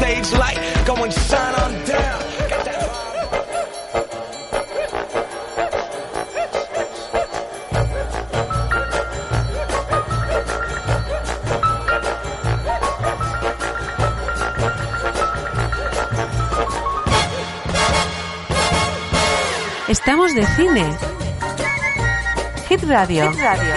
stage light, going shine on down. Got that vibe. Estamos de cine. Hit Radio.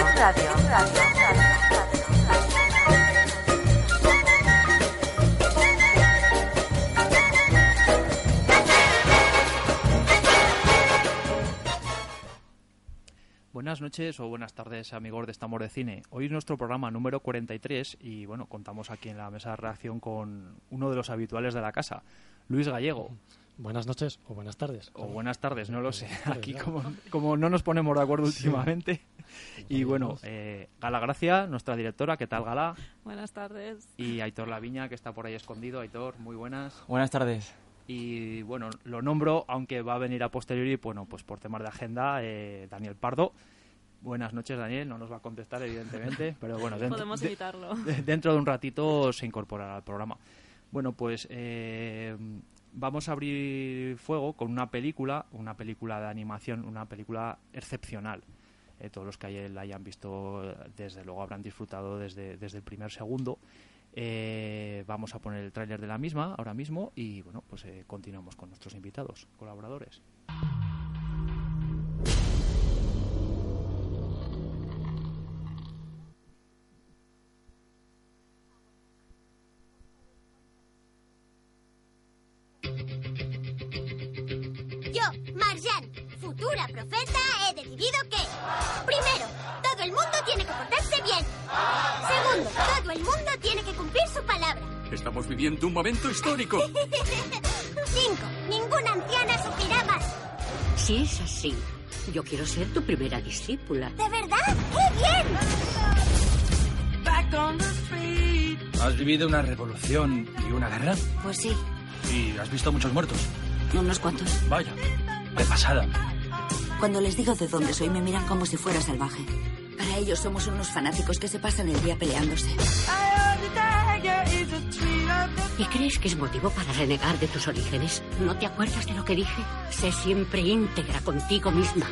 Buenas noches o buenas tardes, amigos de Estamos de Cine. Hoy es nuestro programa número 43 y bueno, contamos aquí en la mesa de redacción con uno de los habituales de la casa, Luis Gallego. Buenas noches o buenas tardes. O buenas tardes, no lo sé. Aquí como no nos ponemos de acuerdo últimamente. Y bueno, Gala Gracia, nuestra directora. ¿Qué tal, Gala? Buenas tardes. Y Aitor Laviña, que está por ahí escondido. Aitor, muy buenas. Buenas tardes. Y bueno, lo nombro, aunque va a venir a posteriori, bueno, pues por temas de agenda, Daniel Pardo. Buenas noches, Daniel. No nos va a contestar, evidentemente, pero bueno, podemos evitarlo. Dentro de un ratito se incorporará al programa. Bueno, pues vamos a abrir fuego con una película de animación, una película excepcional. Todos los que la hayan visto, desde luego, habrán disfrutado desde el primer segundo. Vamos a poner el tráiler de la misma ahora mismo y bueno, pues continuamos con nuestros invitados, colaboradores. Yo, Marjan, futura profeta, he decidido que... Primero, todo el mundo tiene que portarse bien. Segundo, todo el mundo tiene que cumplir su palabra. Estamos viviendo un momento histórico. 5, ninguna anciana sufrirá más. Si es así, yo quiero ser tu primera discípula. ¿De verdad? ¡Qué bien! ¿Has vivido una revolución y una guerra? Pues sí, ¿Y has visto muchos muertos? unos cuantos. Vaya, de pasada. Cuando les digo de dónde soy, me miran como si fuera salvaje. Para ellos somos unos fanáticos que se pasan el día peleándose. ¿Y crees que es motivo para renegar de tus orígenes? ¿No te acuerdas de lo que dije? Sé siempre íntegra contigo misma.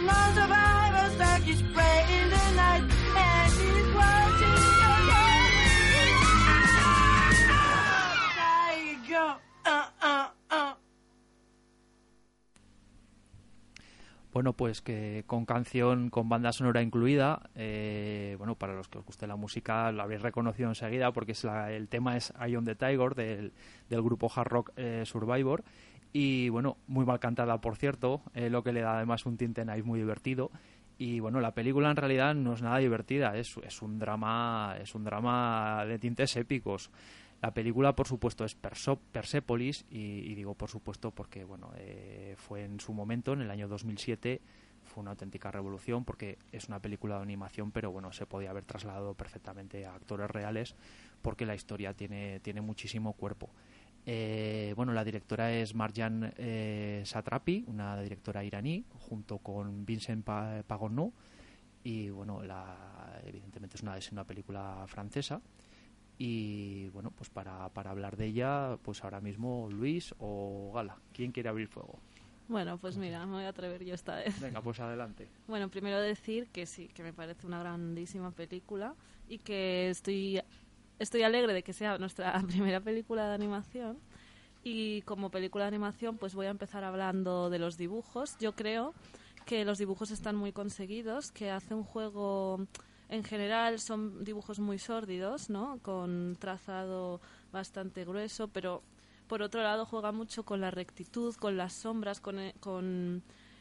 Bueno, pues que con canción, con banda sonora incluida, bueno, para los que os guste la música lo habréis reconocido enseguida porque el tema es Eye on the Tiger del grupo hard rock Survivor y bueno, muy mal cantada por cierto, lo que le da además un tinte nice muy divertido y bueno, la película en realidad no es nada divertida, es un drama de tintes épicos. La película, por supuesto, es Persepolis y digo por supuesto porque bueno, fue en su momento, en el año 2007, fue una auténtica revolución porque es una película de animación, pero bueno, se podía haber trasladado perfectamente a actores reales porque la historia tiene muchísimo cuerpo. Bueno, la directora es Marjan Satrapi, una directora iraní, junto con Vincent Pagonaud y bueno, evidentemente es una película francesa. Y bueno, pues para hablar de ella, pues ahora mismo Luis o Gala, ¿quién quiere abrir fuego? Bueno, pues mira, me voy a atrever yo esta vez. Venga, pues adelante. Bueno, primero decir que sí, que me parece una grandísima película y que estoy alegre de que sea nuestra primera película de animación. Y como película de animación, pues voy a empezar hablando de los dibujos. Yo creo que los dibujos están muy conseguidos, que hace un juego... En general son dibujos muy sórdidos, ¿no? Con trazado bastante grueso, pero por otro lado juega mucho con la rectitud, con las sombras con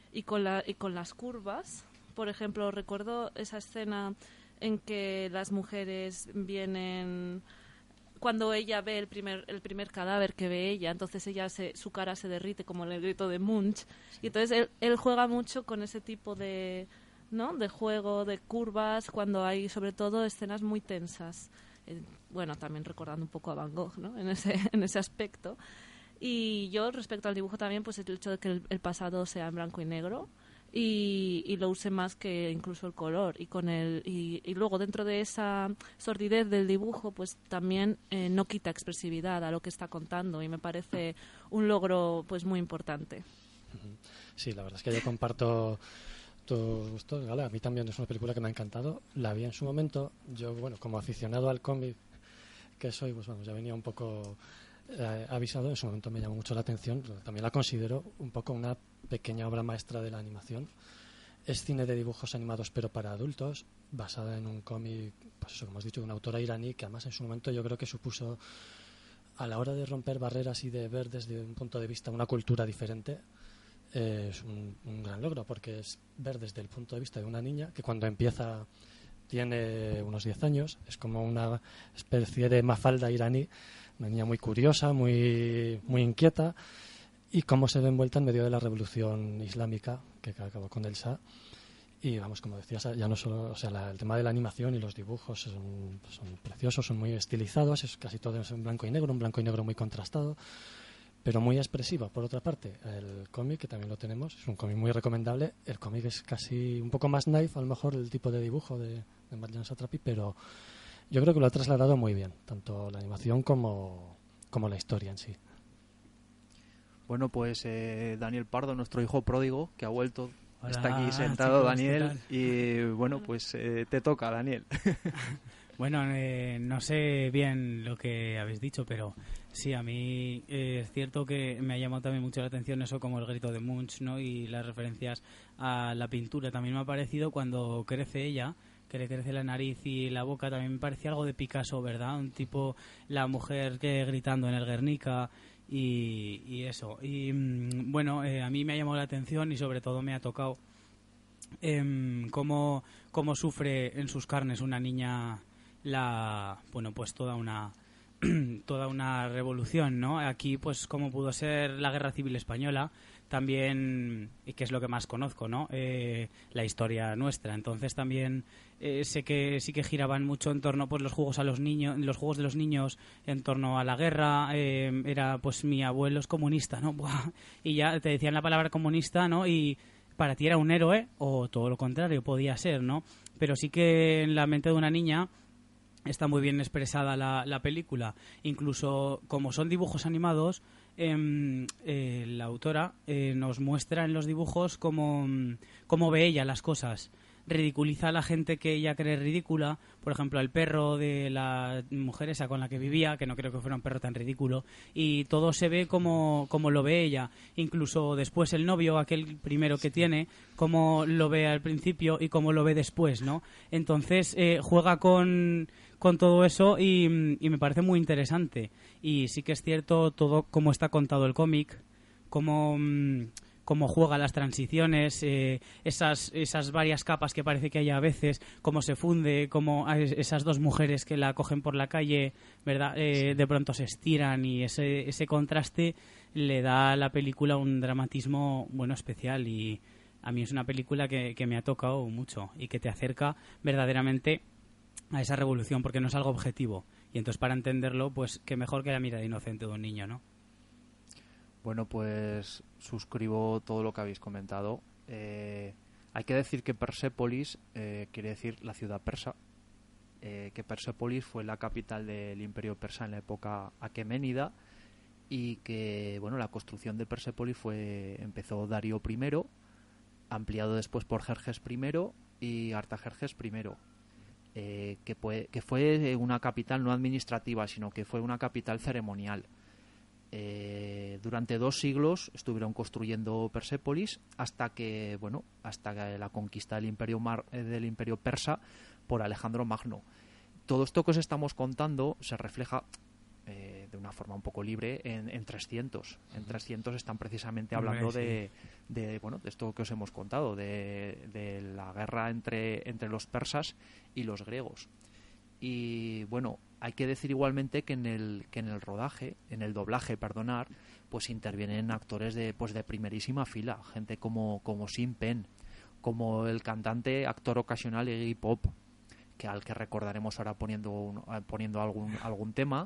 las curvas. Por ejemplo, recuerdo esa escena en que las mujeres vienen... Cuando ella ve el primer cadáver que ve ella, entonces su cara se derrite como en el grito de Munch. Y entonces él juega mucho con ese tipo de... ¿no? De juego, de curvas, cuando hay sobre todo escenas muy tensas. Bueno, también recordando un poco a Van Gogh, ¿no? En ese aspecto. Y yo, respecto al dibujo también, pues el hecho de que el pasado sea en blanco y negro y lo use más que incluso el color. Y luego dentro de esa sordidez del dibujo, pues también no quita expresividad a lo que está contando, y me parece un logro pues muy importante. Sí, la verdad es que yo comparto tu gusto, ¿vale? A mí también es una película que me ha encantado. La vi en su momento. Yo, bueno, como aficionado al cómic que soy, pues vamos, ya venía un poco avisado. En su momento me llamó mucho la atención. También la considero un poco una pequeña obra maestra de la animación. Es cine de dibujos animados, pero para adultos, basada en un cómic, pues eso, como has dicho, de una autora iraní, que además en su momento yo creo que supuso, a la hora de romper barreras y de ver desde un punto de vista una cultura diferente, es un gran logro, porque es ver desde el punto de vista de una niña que cuando empieza tiene unos 10 años, es como una especie de Mafalda iraní, una niña muy curiosa, muy inquieta, y cómo se ve envuelta en medio de la revolución islámica que acabó con el Shah. Y vamos, como decías, ya no solo, o sea, el tema de la animación y los dibujos son preciosos, son muy estilizados, es casi todo en blanco y negro, un blanco y negro muy contrastado, pero muy expresiva. Por otra parte, el cómic, que también lo tenemos, es un cómic muy recomendable. El cómic es casi un poco más naif, a lo mejor, el tipo de dibujo de Marjane Satrapi, pero yo creo que lo ha trasladado muy bien, tanto la animación como la historia en sí. Bueno, pues Daniel Pardo, nuestro hijo pródigo, que ha vuelto. Hola, está aquí sentado, chicos, Daniel, y bueno, pues te toca, Daniel. Bueno, no sé bien lo que habéis dicho, pero sí, a mí es cierto que me ha llamado también mucho la atención eso, como el grito de Munch, ¿no? Y las referencias a la pintura. También me ha parecido cuando crece ella, que le crece la nariz y la boca, también me parecía algo de Picasso, ¿verdad? Un tipo, la mujer que gritando en el Guernica y eso. Y bueno, a mí me ha llamado la atención y sobre todo me ha tocado cómo sufre en sus carnes una niña pues toda una revolución, ¿no? Aquí, pues, como pudo ser la Guerra Civil Española, también, y que es lo que más conozco, ¿no? La historia nuestra. Entonces también sé que sí que giraban mucho en torno, pues, los juegos de los niños en torno a la guerra. Era, pues, mi abuelo es comunista, ¿no? Buah. Y ya te decían la palabra comunista, ¿no? Y para ti era un héroe, o todo lo contrario, podía ser, ¿no? Pero sí que en la mente de una niña está muy bien expresada la película. Incluso como son dibujos animados, la autora nos muestra en los dibujos cómo ve ella las cosas. Ridiculiza a la gente que ella cree ridícula. Por ejemplo, al perro de la mujer esa con la que vivía, que no creo que fuera un perro tan ridículo, y todo se ve como lo ve ella. Incluso después el novio, aquel primero que tiene, cómo lo ve al principio y cómo lo ve después, ¿no? Entonces juega con todo eso y me parece muy interesante. Y sí que es cierto todo cómo está contado el cómic, cómo juega las transiciones, esas varias capas que parece que hay a veces, cómo se funde, cómo esas dos mujeres que la cogen por la calle, ¿verdad? De pronto se estiran, y ese contraste le da a la película un dramatismo, bueno, especial. Y a mí es una película que me ha tocado mucho y que te acerca verdaderamente a esa revolución, porque no es algo objetivo. Y entonces, para entenderlo, pues qué mejor que la mirada inocente de un niño, ¿no? Bueno, pues suscribo todo lo que habéis comentado. Hay que decir que Persépolis quiere decir la ciudad persa, que Persépolis fue la capital del Imperio Persa en la época aqueménida, y que, bueno, la construcción de Persépolis empezó Darío I, ampliado después por Jerjes I y Artajerjes I, que fue una capital no administrativa, sino que fue una capital ceremonial. Durante 2 siglos estuvieron construyendo Persépolis hasta que la conquista del imperio persa por Alejandro Magno. Todo esto que os estamos contando se refleja de una forma un poco libre en 300. En 300 están precisamente hablando de esto que os hemos contado, de la guerra entre los persas y los griegos. Y bueno, hay que decir igualmente que en el rodaje, en el doblaje, pues intervienen actores de primerísima fila, gente como Sean Penn, como el cantante, actor ocasional Iggy Pop, al que recordaremos ahora poniendo algún tema.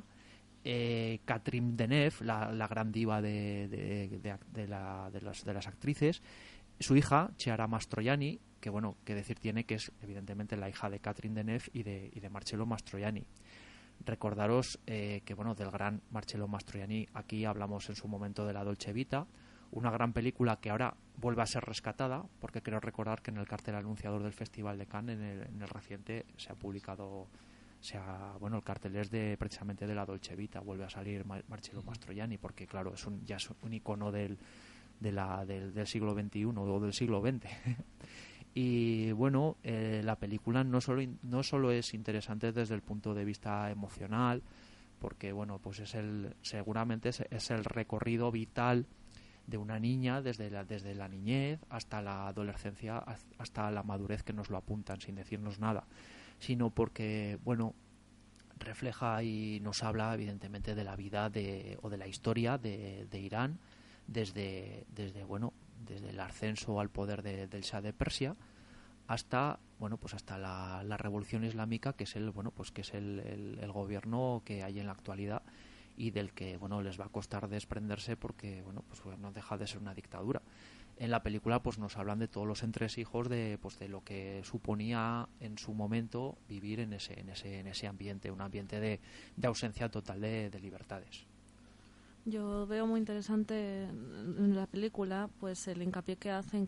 Catherine Deneuve, la gran diva de las actrices, Su hija, Chiara Mastroianni, que bueno, que decir tiene que es evidentemente la hija de Catherine Deneuve y de Marcello Mastroianni. Recordaros que bueno, del gran Marcello Mastroianni, aquí hablamos en su momento de La Dolce Vita, una gran película que ahora vuelve a ser rescatada, porque creo recordar que en el cartel anunciador del Festival de Cannes, en el reciente, se ha publicado, bueno, el cartel es precisamente de La Dolce Vita, vuelve a salir Marcello Mastroianni, porque claro, ya es un icono del siglo XXI o del siglo XX. Y bueno, la película no solo es interesante desde el punto de vista emocional, porque bueno, pues seguramente es el recorrido vital de una niña desde la niñez hasta la adolescencia, hasta la madurez, que nos lo apuntan sin decirnos nada, sino porque bueno, refleja y nos habla evidentemente de la vida o de la historia de Irán desde el ascenso al poder del Shah de Persia hasta la revolución islámica, que es el gobierno que hay en la actualidad y del que bueno, les va a costar desprenderse, porque no deja de ser una dictadura. En la película pues nos hablan de todos los entresijos de lo que suponía en su momento vivir en ese ambiente, un ambiente de ausencia total de libertades. Yo veo muy interesante en la película pues el hincapié que hacen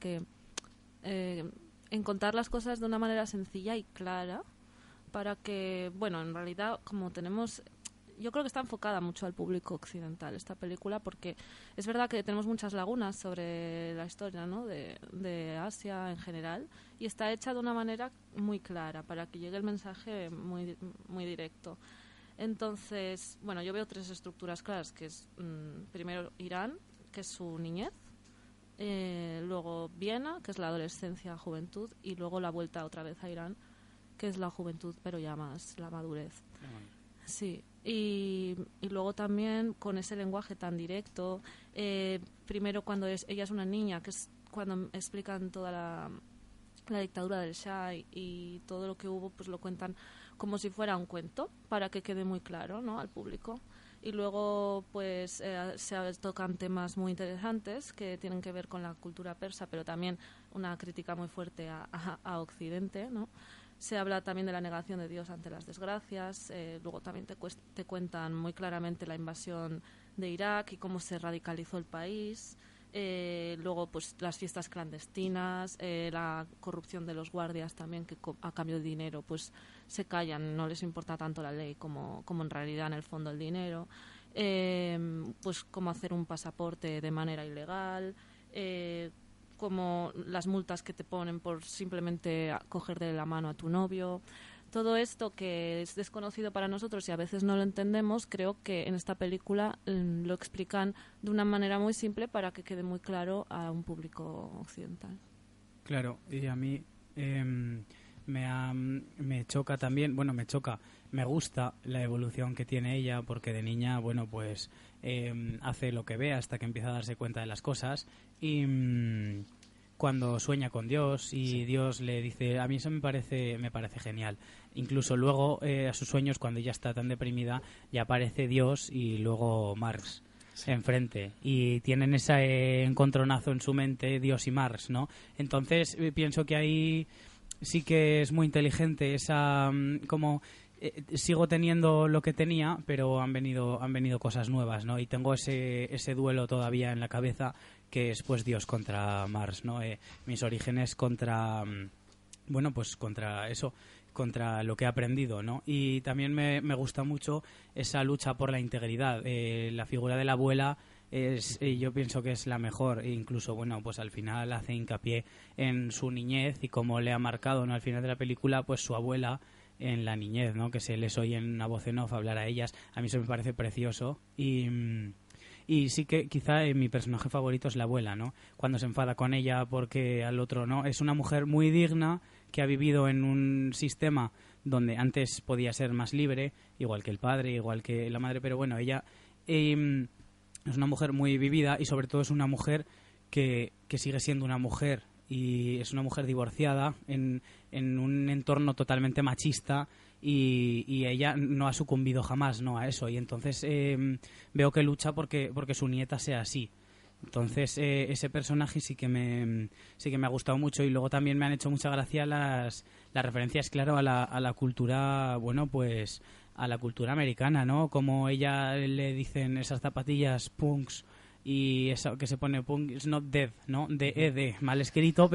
en contar las cosas de una manera sencilla y clara, para que, bueno, en realidad como tenemos... Yo creo que está enfocada mucho al público occidental esta película, porque es verdad que tenemos muchas lagunas sobre la historia, ¿no?, de Asia en general, y está hecha de una manera muy clara para que llegue el mensaje muy, muy directo. Entonces, bueno, yo veo 3 estructuras claras, que es primero Irán, que es su niñez, luego Viena, que es la adolescencia, juventud, y luego la vuelta otra vez a Irán, que es la juventud, pero ya más la madurez. Sí, y luego también con ese lenguaje tan directo, primero cuando ella es una niña, que es cuando explican toda la dictadura del Shah y todo lo que hubo, pues lo cuentan como si fuera un cuento, para que quede muy claro, ¿no?, al público. Y luego pues se tocan temas muy interesantes que tienen que ver con la cultura persa, pero también una crítica muy fuerte a Occidente, ¿no? Se habla también de la negación de Dios ante las desgracias. Luego también te cuentan muy claramente la invasión de Irak y cómo se radicalizó el país. Luego pues las fiestas clandestinas, la corrupción de los guardias también, que a cambio de dinero pues se callan, no les importa tanto la ley como en realidad en el fondo el dinero. Pues cómo hacer un pasaporte de manera ilegal, como las multas que te ponen por simplemente coger de la mano a tu novio. Todo esto que es desconocido para nosotros y a veces no lo entendemos, creo que en esta película lo explican de una manera muy simple para que quede muy claro a un público occidental. Claro, y a mí me choca también, me gusta la evolución que tiene ella, porque de niña, pues hace lo que ve hasta que empieza a darse cuenta de las cosas, y cuando sueña con Dios y sí, Dios le dice, a mí eso me parece genial. Incluso luego a sus sueños, cuando ella está tan deprimida, ya aparece Dios y luego Marx enfrente, y tienen ese encontronazo en su mente, Dios y Marx, ¿no? Entonces pienso que ahí sí que es muy inteligente esa sigo teniendo lo que tenía, pero han venido cosas nuevas, ¿no? Y tengo ese duelo todavía en la cabeza, que es pues Dios contra Marx, ¿no? Mis orígenes contra contra eso, contra lo que he aprendido, ¿no? Y también me gusta mucho esa lucha por la integridad. La figura de la abuela yo pienso que es la mejor, e incluso pues al final hace hincapié en su niñez y cómo le ha marcado, ¿no?, al final de la película, pues su abuela en la niñez, ¿no?, que se les oye en una voz en off hablar a ellas. A mí eso me parece precioso, y sí que quizá mi personaje favorito es la abuela, ¿no?, cuando se enfada con ella porque al otro no. Es una mujer muy digna, que ha vivido en un sistema donde antes podía ser más libre, igual que el padre, igual que la madre, pero ella es una mujer muy vivida, y sobre todo es una mujer que sigue siendo una mujer, y es una mujer divorciada en un entorno totalmente machista, y ella no ha sucumbido jamás, ¿no?, a eso. Y entonces veo que lucha porque su nieta sea así. Entonces ese personaje sí que me ha gustado mucho, y luego también me han hecho mucha gracia las referencias, claro, a la cultura, bueno, pues a la cultura americana, ¿no? Como ella le dicen esas zapatillas punks, y eso que se pone punk is not dead, ¿no? D-E-D, mal escrito,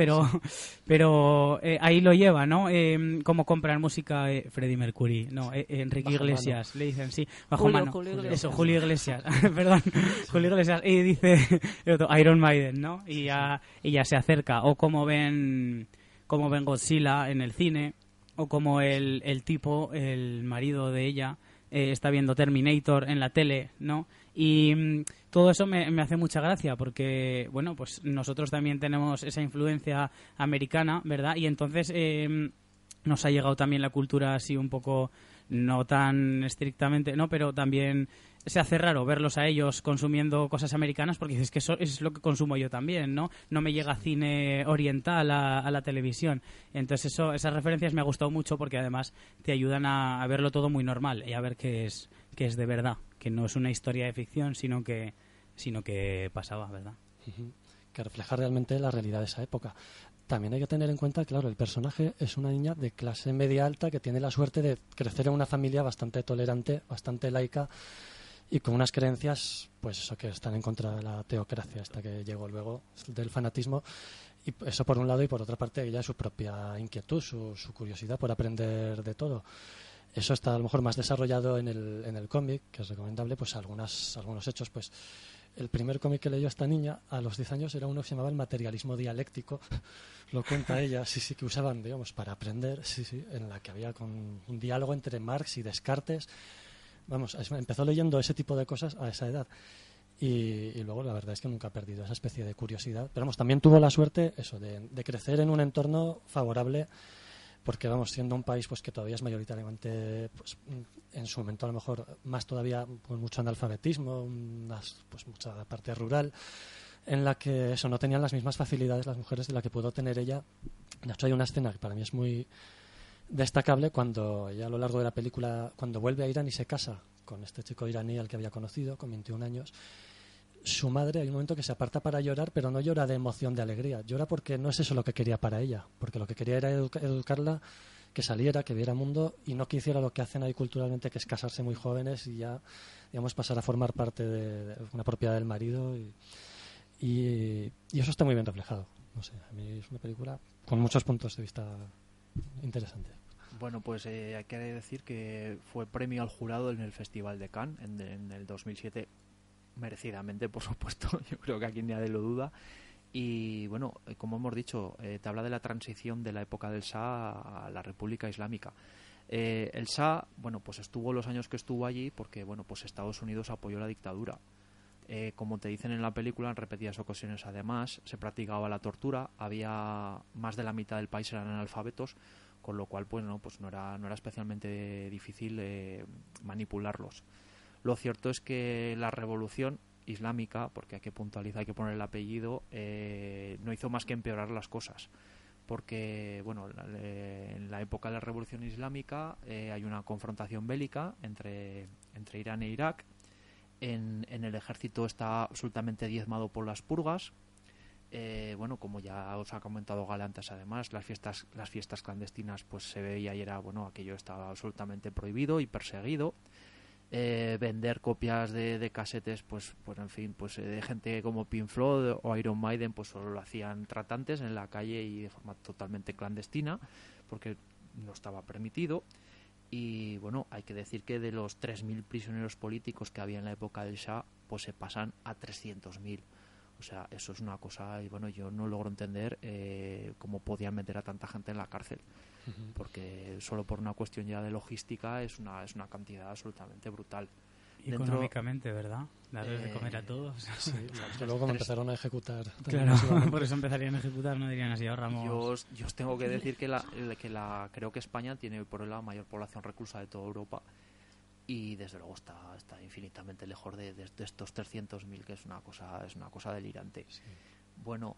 pero ahí lo lleva, ¿no? Como comprar música Freddie Mercury, no, Enrique Bajo Iglesias, mano. Le dicen, sí, bajo Julio, mano. Julio Iglesias. Eso, Julio Iglesias, perdón, Julio Iglesias, y dice el otro, Iron Maiden, ¿no? Y ya se acerca, o como ven Godzilla en el cine, o como el tipo, el marido de ella, está viendo Terminator en la tele, ¿no? Y todo eso me hace mucha gracia, porque, bueno, pues nosotros también tenemos esa influencia americana, ¿verdad? Y entonces nos ha llegado también la cultura así un poco, no tan estrictamente, ¿no? Pero también se hace raro verlos a ellos consumiendo cosas americanas, porque dices que eso es lo que consumo yo también, ¿no? No me llega cine oriental a la televisión. Entonces esas referencias me ha gustado mucho, porque además te ayudan a verlo todo muy normal y a ver que es de verdad, que no es una historia de ficción, sino que pasaba, ¿verdad? Que refleja realmente la realidad de esa época. También hay que tener en cuenta, claro, el personaje es una niña de clase media alta que tiene la suerte de crecer en una familia bastante tolerante, bastante laica, y con unas creencias, pues eso, que están en contra de la teocracia, esta que llegó luego del fanatismo. Y eso por un lado, y por otra parte ella su propia inquietud, su curiosidad por aprender de todo. Eso está a lo mejor más desarrollado en el cómic, que es recomendable, pues algunos hechos. Pues el primer cómic que leyó esta niña a los 10 años era uno que se llamaba El materialismo dialéctico. Lo cuenta ella, sí, que usaban, digamos, para aprender, sí, en la que había con un diálogo entre Marx y Descartes. Vamos, empezó leyendo ese tipo de cosas a esa edad. Y luego la verdad es que nunca ha perdido esa especie de curiosidad. Pero vamos, también tuvo la suerte eso de crecer en un entorno favorable, porque vamos, siendo un país pues que todavía es mayoritariamente, pues en su momento a lo mejor más todavía con mucho analfabetismo, pues mucha parte rural, en la que eso no tenían las mismas facilidades las mujeres de la que pudo tener ella. De hecho hay una escena que para mí es muy destacable, cuando ella a lo largo de la película, cuando vuelve a Irán y se casa con este chico iraní al que había conocido con 21 años, su madre, hay un momento que se aparta para llorar, pero no llora de emoción, de alegría, llora porque no es eso lo que quería para ella, porque lo que quería era educarla, que saliera, que viera mundo, y no que hiciera lo que hacen ahí culturalmente, que es casarse muy jóvenes y ya, digamos, pasar a formar parte de una propiedad del marido, y eso está muy bien reflejado. No sé, a mí es una película con muchos puntos de vista interesantes. Bueno, pues hay que decir que fue premio al jurado en el Festival de Cannes en el 2007, merecidamente, por supuesto. Yo creo que aquí nadie lo duda. Y bueno, como hemos dicho, te habla de la transición de la época del Shah a la República Islámica. El Shah, bueno, pues estuvo los años que estuvo allí porque, bueno, pues Estados Unidos apoyó la dictadura. Como te dicen en la película, en repetidas ocasiones además, se practicaba la tortura, había más de la mitad del país eran analfabetos, con lo cual pues no era especialmente difícil manipularlos. Lo cierto es que la revolución islámica, porque hay que puntualizar, hay que poner el apellido, no hizo más que empeorar las cosas, porque bueno, en la época de la revolución islámica hay una confrontación bélica entre Irán e Irak. En el ejército está absolutamente diezmado por las purgas. Bueno, como ya os ha comentado Gale antes, además las fiestas clandestinas, pues se veía y era, bueno, aquello estaba absolutamente prohibido y perseguido. Vender copias de casetes, pues en fin, pues de gente como Pink Floyd o Iron Maiden, pues solo lo hacían tratantes en la calle y de forma totalmente clandestina, porque no estaba permitido. Y bueno, hay que decir que de los 3.000 prisioneros políticos que había en la época del Shah, pues se pasan a 300.000. O sea, eso es una cosa, y bueno, yo no logro entender cómo podían meter a tanta gente en la cárcel. Porque solo por una cuestión ya de logística es una cantidad absolutamente brutal. Económicamente, ¿verdad? Darles de comer a todos. Sí, que luego cuando empezaron a ejecutar. Claro, por eso empezarían a ejecutar, no dirían así, ahorramos. Yo os tengo que decir que creo que España tiene por la mayor población reclusa de toda Europa, y desde luego está infinitamente lejos de estos 300.000, que es una cosa delirante. Sí. Bueno,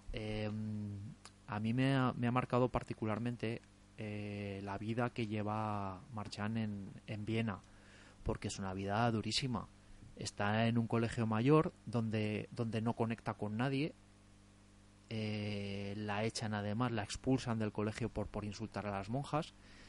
a mí me ha marcado particularmente la vida que lleva Marchand en Viena, porque es una vida durísima. Está en un colegio mayor donde no conecta con nadie. La echan, además, la expulsan del colegio por insultar a las monjas.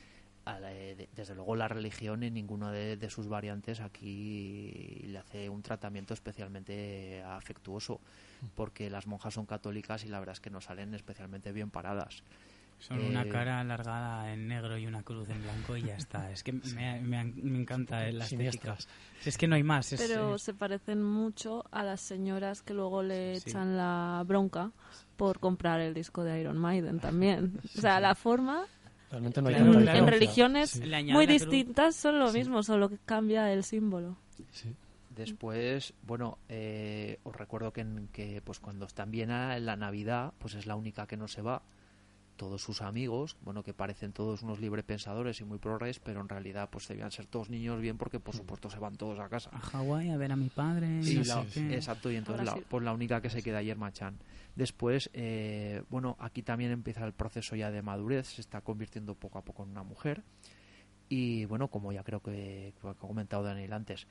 Desde luego la religión en ninguna de sus variantes aquí le hace un tratamiento especialmente afectuoso, porque las monjas son católicas y la verdad es que no salen especialmente bien paradas. Son una cara alargada en negro y una cruz en blanco y ya está. Es que me encanta la estética. Es que no hay más. Pero se parecen mucho a las señoras que luego le echan la bronca por comprar el disco de Iron Maiden también. O sea, la forma... Realmente no hay en religiones muy distintas son lo mismo, solo que cambia el símbolo. Sí. Después, bueno, os recuerdo que pues cuando está en Viena, en la Navidad, pues es la única que no se va. Todos sus amigos, bueno, que parecen todos unos librepensadores y muy progres, pero en realidad pues debían ser todos niños bien, porque por supuesto se van todos a casa. A Hawái a ver a mi padre. Exacto, y entonces la única que se queda ahí es Machan. Después, bueno, aquí también empieza el proceso ya de madurez, se está convirtiendo poco a poco en una mujer. Y bueno, como ya creo que ha comentado Daniel antes,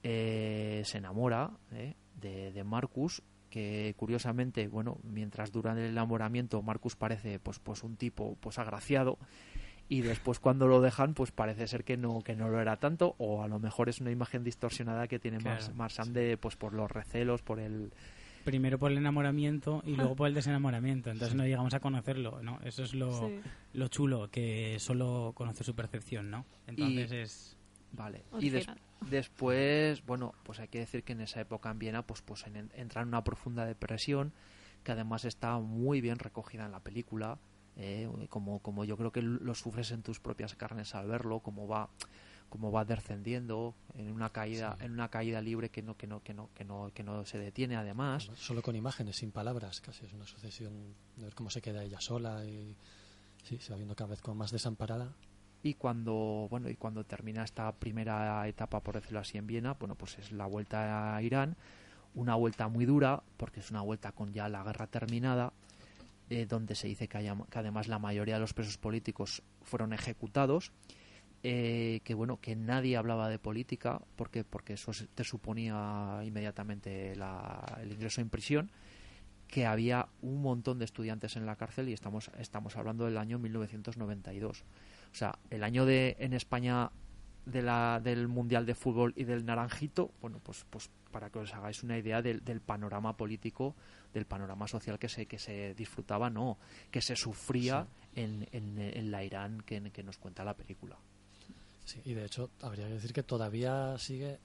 se enamora de Marcus, que curiosamente, bueno, mientras dura el enamoramiento, Marcus parece pues un tipo pues agraciado, y después cuando lo dejan pues parece ser que no lo era tanto, o a lo mejor es una imagen distorsionada que tiene Marchand pues por los recelos, por el... Primero por el enamoramiento y luego por el desenamoramiento, entonces no llegamos a conocerlo, ¿no? Eso es lo chulo, que solo conoce su percepción, ¿no? Entonces Vale, y después, bueno, pues hay que decir que en esa época en Viena pues entra en una profunda depresión, que además está muy bien recogida en la película, como yo creo que lo sufres en tus propias carnes al verlo, cómo va descendiendo en una caída libre que no se detiene, además. Solo con imágenes, sin palabras, casi es una sucesión de ver cómo se queda ella sola y se va viendo cada vez como más desamparada. Y cuando termina esta primera etapa, por decirlo así, en Viena, bueno, pues es la vuelta a Irán, una vuelta muy dura, porque es una vuelta con ya la guerra terminada, donde se dice que además la mayoría de los presos políticos fueron ejecutados, que nadie hablaba de política, porque eso te suponía inmediatamente el ingreso en prisión, que había un montón de estudiantes en la cárcel, y estamos hablando del año 1992. O sea, el año en España del Mundial de Fútbol y del Naranjito, bueno, pues para que os hagáis una idea del panorama político, del panorama social que se disfrutaba, no, que se sufría en la Irán que nos cuenta la película. Sí, y de hecho habría que decir que todavía sigue,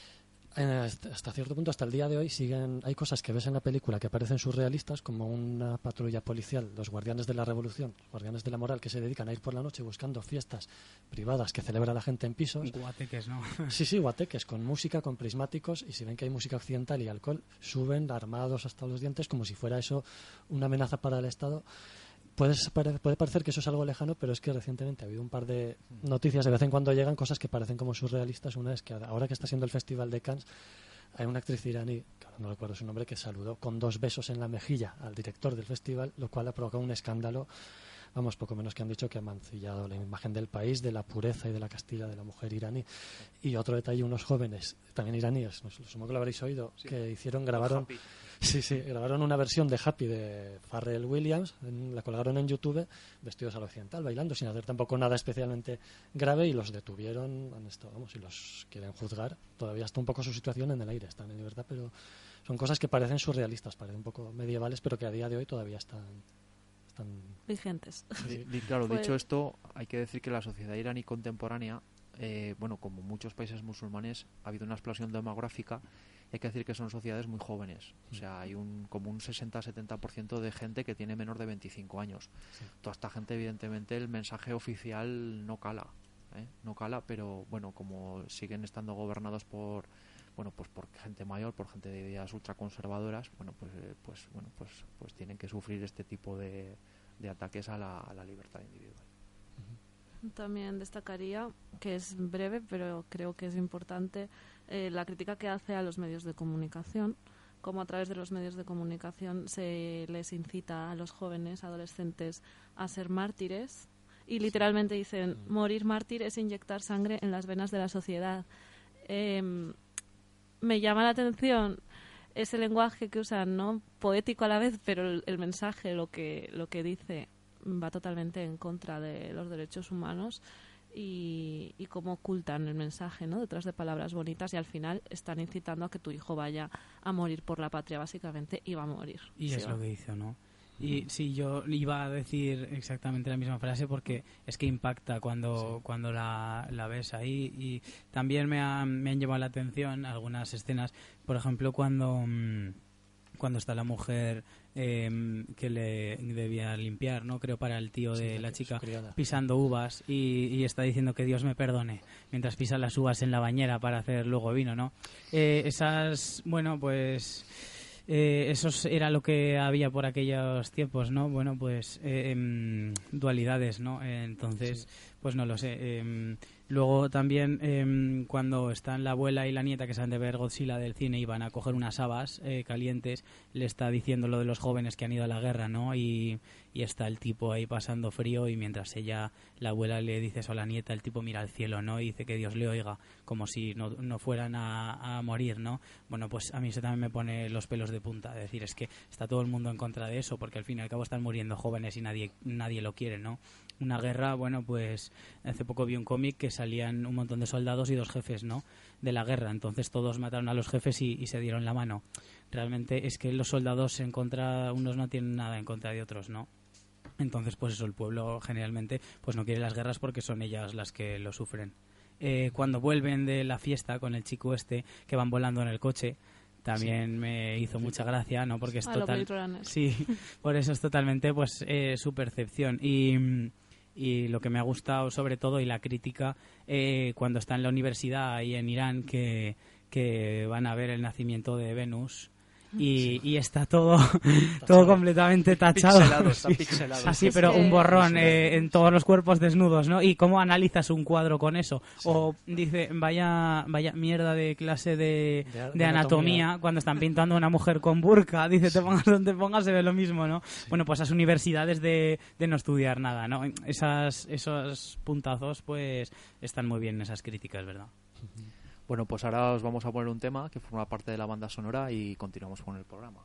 hasta cierto punto, hasta el día de hoy hay cosas que ves en la película que parecen surrealistas, como una patrulla policial, los guardianes de la revolución, los guardianes de la moral, que se dedican a ir por la noche buscando fiestas privadas que celebra la gente en pisos. Guateques, ¿no? Sí, guateques, con música, con prismáticos, y si ven que hay música occidental y alcohol, suben armados hasta los dientes como si fuera eso una amenaza para el Estado. Puede parecer que eso es algo lejano, pero es que recientemente ha habido un par de noticias, de vez en cuando llegan cosas que parecen como surrealistas. Una es que ahora que está siendo el Festival de Cannes, hay una actriz iraní, que ahora no recuerdo su nombre, que saludó con 2 besos en la mejilla al director del festival, lo cual ha provocado un escándalo. Vamos, poco menos que han dicho que ha mancillado la imagen del país, de la pureza y de la castidad de la mujer iraní. Y otro detalle, unos jóvenes, también iraníes, no supongo que lo habréis oído, que grabaron una versión de Happy de Pharrell Williams, la colgaron en YouTube, vestidos a lo occidental, bailando, sin hacer tampoco nada especialmente grave, y los detuvieron, y los quieren juzgar. Todavía está un poco su situación en el aire, están en libertad, pero son cosas que parecen surrealistas, parecen un poco medievales, pero que a día de hoy todavía están vigentes. Claro, dicho esto, hay que decir que la sociedad iraní contemporánea, como muchos países musulmanes, ha habido una explosión demográfica. Hay que decir que son sociedades muy jóvenes. O sea, hay como un 60-70% de gente que tiene menos de 25 años. Sí. Toda esta gente, evidentemente, el mensaje oficial no cala. No cala, pero bueno, como siguen estando gobernados por gente mayor, por gente de ideas ultraconservadoras, pues tienen que sufrir este tipo de ataques a la libertad individual. También destacaría, que es breve, pero creo que es importante, la crítica que hace a los medios de comunicación, como a través de los medios de comunicación se les incita a los jóvenes, adolescentes, a ser mártires, y literalmente dicen, morir mártir es inyectar sangre en las venas de la sociedad. me llama la atención ese lenguaje que usan, ¿no? Poético a la vez, pero el mensaje, lo que dice, va totalmente en contra de los derechos humanos y cómo ocultan el mensaje, ¿no? Detrás de palabras bonitas, y al final están incitando a que tu hijo vaya a morir por la patria, básicamente, y va a morir. Y es lo que dice, ¿no? Y sí, yo iba a decir exactamente la misma frase porque es que impacta cuando la ves ahí. Y también me han llamado la atención algunas escenas, por ejemplo, cuando está la mujer que le debía limpiar, ¿no? Creo para el tío de la chica, pisando uvas y está diciendo que Dios me perdone mientras pisa las uvas en la bañera para hacer luego vino, ¿no? Esas, bueno, pues... eso era lo que había por aquellos tiempos, ¿no? Bueno, pues dualidades, ¿no? Entonces, pues no lo sé. Luego también cuando están la abuela y la nieta que salen de ver Godzilla del cine y van a coger unas habas calientes, le está diciendo lo de los jóvenes que han ido a la guerra, ¿no? Y está el tipo ahí pasando frío y mientras la abuela le dice eso a la nieta, el tipo mira al cielo, ¿no? Y dice que Dios le oiga, como si no fueran a morir, ¿no? Bueno, pues a mí eso también me pone los pelos de punta. Es decir, es que está todo el mundo en contra de eso porque al fin y al cabo están muriendo jóvenes y nadie lo quiere, ¿no? Una guerra, bueno, pues hace poco vi un cómic que salían un montón de soldados y 2 jefes, ¿no? De la guerra. Entonces todos mataron a los jefes y se dieron la mano. Realmente es que los soldados unos no tienen nada en contra de otros, ¿no? Entonces, pues eso, el pueblo generalmente pues no quiere las guerras porque son ellas las que lo sufren. Cuando vuelven de la fiesta con el chico que van volando en el coche, también me hizo mucha gracia, ¿no? Porque es total... Sí, por eso es totalmente pues su percepción. Y lo que me ha gustado sobre todo, y la crítica, cuando está en la universidad ahí en Irán, que van a ver el nacimiento de Venus y está todo completamente tachado. Está pixelado. Así, pero un borrón en todos los cuerpos desnudos, ¿no? ¿Y cómo analizas un cuadro con eso? Sí. O dice, vaya mierda de clase de anatomía cuando están pintando a una mujer con burka. Dice, te pongas donde pongas, se ve lo mismo, ¿no? Sí. Bueno, pues esas universidades de no estudiar nada, ¿no? Esos puntazos, pues, están muy bien esas críticas, ¿verdad? Bueno, pues ahora os vamos a poner un tema que forma parte de la banda sonora y continuamos con el programa.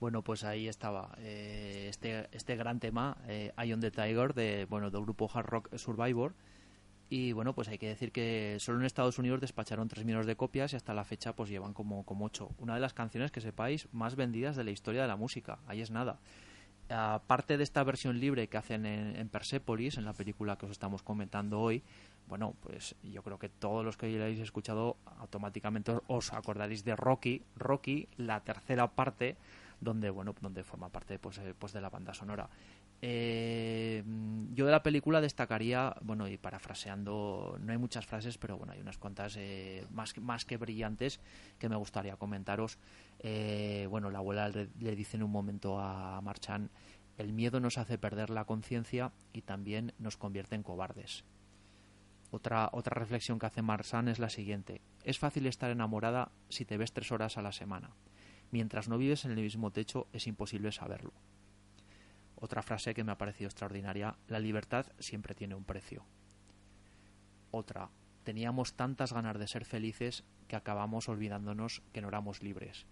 Bueno, pues ahí estaba este gran tema, Eye on the Tiger, del grupo Hard Rock Survivor. Y bueno, pues hay que decir que solo en Estados Unidos despacharon 3 millones de copias y hasta la fecha pues llevan como 8. Una de las canciones, que sepáis, más vendidas de la historia de la música. Ahí es nada. Aparte de esta versión libre que hacen en Persepolis, en la película que os estamos comentando hoy, bueno, pues yo creo que todos los que la hayáis escuchado automáticamente os acordaréis de Rocky, la tercera parte, donde forma parte pues de la banda sonora. Yo de la película destacaría, y parafraseando, no hay muchas frases, pero hay unas cuantas más que brillantes que me gustaría comentaros. La abuela le dice en un momento a Marchand: el miedo nos hace perder la conciencia y también nos convierte en cobardes. Otra reflexión que hace Marchand es la siguiente: es fácil estar enamorada si te ves 3 horas a la semana. Mientras no vives en el mismo techo es imposible saberlo. Otra frase que me ha parecido extraordinaria: la libertad siempre tiene un precio. Otra: teníamos tantas ganas de ser felices que acabamos olvidándonos que no éramos libres.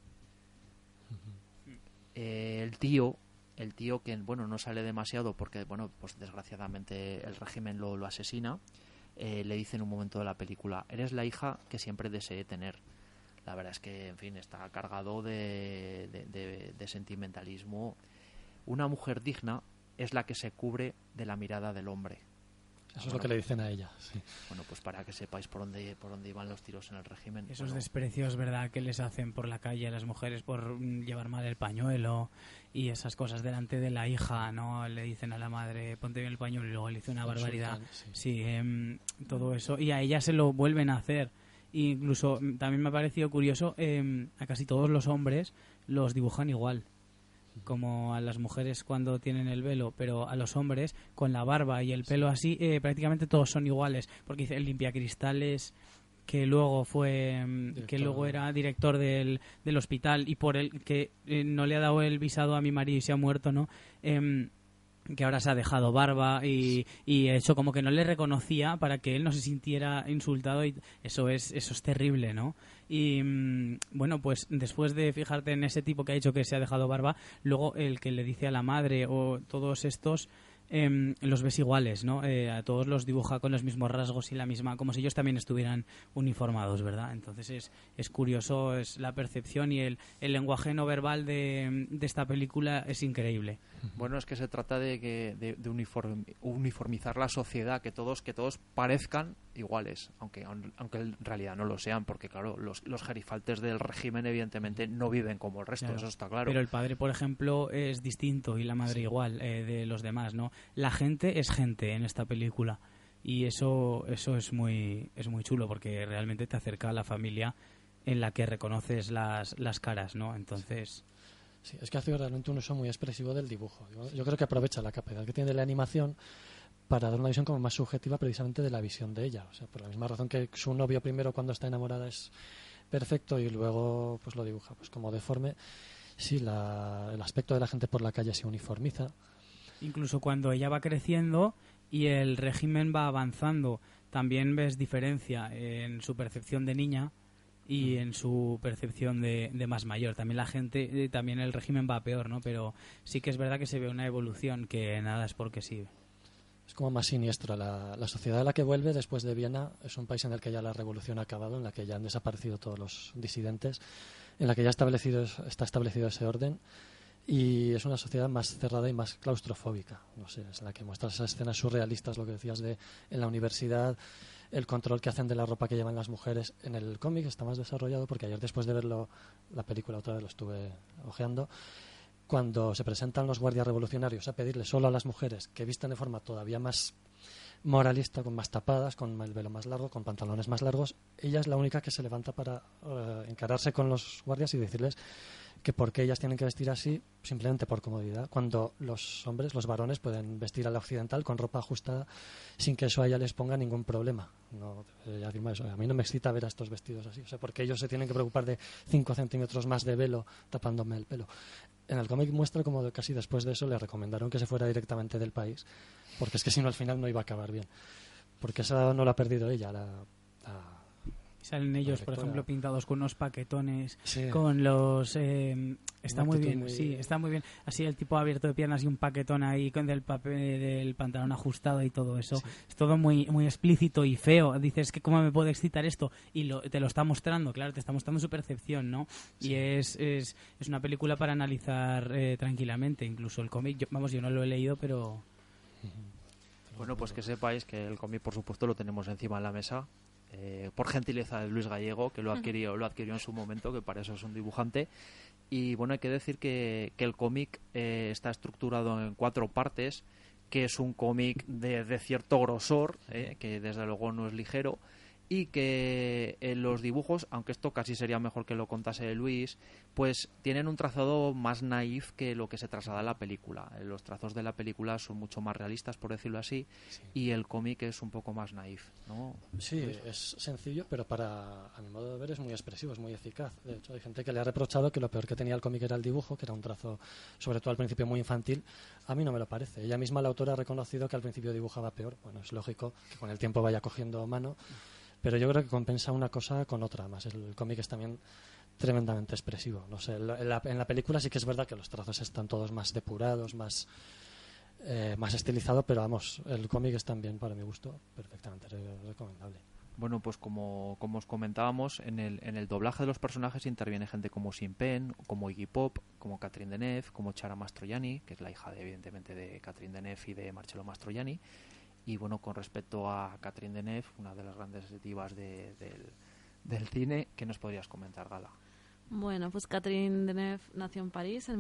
El tío que no sale demasiado porque pues desgraciadamente el régimen lo asesina, le dice en un momento de la película: eres la hija que siempre deseé tener. La verdad es que, en fin, está cargado de sentimentalismo. Una mujer digna es la que se cubre de la mirada del hombre. Eso es lo que le dicen a ella, sí. Bueno, pues para que sepáis por dónde iban los tiros en el régimen. Esos desprecios, ¿verdad?, que les hacen por la calle a las mujeres por llevar mal el pañuelo y esas cosas delante de la hija, ¿no? Le dicen a la madre: ponte bien el pañuelo, y luego le dice una barbaridad. Sí, todo eso. Y a ella se lo vuelven a hacer. Incluso también me ha parecido curioso, a casi todos los hombres los dibujan igual, como a las mujeres cuando tienen el velo, pero a los hombres con la barba y el pelo así, prácticamente todos son iguales, porque dice el limpiacristales, que luego era director del hospital, y por el que no le ha dado el visado a mi marido y se ha muerto, ¿no? Que ahora se ha dejado barba y eso como que no le reconocía para que él no se sintiera insultado, y eso es terrible, ¿no? Y pues después de fijarte en ese tipo que ha dicho que se ha dejado barba, luego el que le dice a la madre, o todos estos los ves iguales, ¿no? A todos los dibuja con los mismos rasgos y la misma, como si ellos también estuvieran uniformados, ¿verdad? Entonces es curioso, es la percepción, y el lenguaje no verbal de esta película es increíble. Bueno, es que se trata de uniformizar la sociedad, que todos parezcan iguales, aunque en realidad no lo sean, porque claro, los gerifaltes del régimen evidentemente no viven como el resto, claro. Eso está claro. Pero el padre, por ejemplo, es distinto, y la madre igual de los demás, ¿no? La gente es gente en esta película, y eso es muy chulo, porque realmente te acerca a la familia en la que reconoces las caras, ¿no? Entonces... Sí, es que hace realmente un uso muy expresivo del dibujo. Yo creo que aprovecha la capacidad que tiene de la animación para dar una visión como más subjetiva precisamente de la visión de ella. O sea, por la misma razón que su novio primero cuando está enamorada es perfecto y luego pues lo dibuja pues como deforme. Sí, el aspecto de la gente por la calle se uniformiza. Incluso cuando ella va creciendo y el régimen va avanzando, también ves diferencia en su percepción de niña y en su percepción de más mayor. También la gente, también el régimen va a peor, ¿no? Pero sí que es verdad que se ve una evolución, que nada es porque sí. Es como más siniestra. La sociedad a la que vuelve después de Viena es un país en el que ya la revolución ha acabado, en la que ya han desaparecido todos los disidentes, en la que ya está establecido ese orden, y es una sociedad más cerrada y más claustrofóbica. No sé, es la que muestra esas escenas surrealistas, lo que decías en la universidad, el control que hacen de la ropa que llevan las mujeres. En el cómic está más desarrollado, porque ayer después de verlo, la película otra vez lo estuve ojeando, cuando se presentan los guardias revolucionarios a pedirle solo a las mujeres que vistan de forma todavía más moralista, con más tapadas, con el velo más largo, con pantalones más largos, ella es la única que se levanta para encararse con los guardias y decirles que por qué ellas tienen que vestir así simplemente por comodidad, cuando los hombres, los varones, pueden vestir a la occidental con ropa ajustada sin que eso a ella les ponga ningún problema. No, a mí no me excita ver a estos vestidos así, o sea, porque ellos se tienen que preocupar de 5 centímetros más de velo tapándome el pelo. En el cómic muestra como casi después de eso le recomendaron que se fuera directamente del país, porque es que si no al final no iba a acabar bien, porque esa no la ha perdido ella, Salen ellos, por ejemplo, pintados con unos paquetones, Sí. con los... está Una muy actitud bien, muy- sí, está muy bien. Así el tipo abierto de piernas y un paquetón ahí con del papel del pantalón ajustado y todo eso. Sí. Es todo muy muy explícito y feo. Dices, que ¿cómo me puede excitar esto? Y te lo está mostrando, claro, te está mostrando su percepción, ¿no? Sí. Y es una película para analizar tranquilamente. Incluso el cómic, yo no lo he leído, pero... Bueno, pues que sepáis que el cómic, por supuesto, lo tenemos encima de la mesa. Por gentileza de Luis Gallego, que lo adquirió en su momento, que para eso es un dibujante. Y bueno, hay que decir que el cómic está estructurado en 4 partes, que es un cómic de cierto grosor, que desde luego no es ligero, y que los dibujos, aunque esto casi sería mejor que lo contase Luis, pues tienen un trazado más naif que lo que se traslada en la película. Los trazos de la película son mucho más realistas, por decirlo así, Sí. y el cómic es un poco más naif, ¿no? Sí, es sencillo, pero a mi modo de ver es muy expresivo, es muy eficaz. De hecho, hay gente que le ha reprochado que lo peor que tenía el cómic era el dibujo, que era un trazo, sobre todo al principio, muy infantil. A mí no me lo parece. Ella misma, la autora, ha reconocido que al principio dibujaba peor. Bueno, es lógico que con el tiempo vaya cogiendo mano, pero yo creo que compensa una cosa con otra. Más el cómic es también tremendamente expresivo. No sé, en la película sí que es verdad que los trazos están todos más depurados, más estilizado, pero vamos, el cómic es también, para mi gusto, perfectamente recomendable. Bueno, pues como os comentábamos, en el doblaje de los personajes interviene gente como Sean Penn, como Iggy Pop, como Catherine Deneuve, como Chiara Mastroianni, que es la hija, evidentemente, de Catherine Deneuve y de Marcello Mastroianni. Y bueno, con respecto a Catherine Deneuve, una de las grandes divas del cine, ¿qué nos podrías comentar, Gala? Bueno, pues Catherine Deneuve nació en París en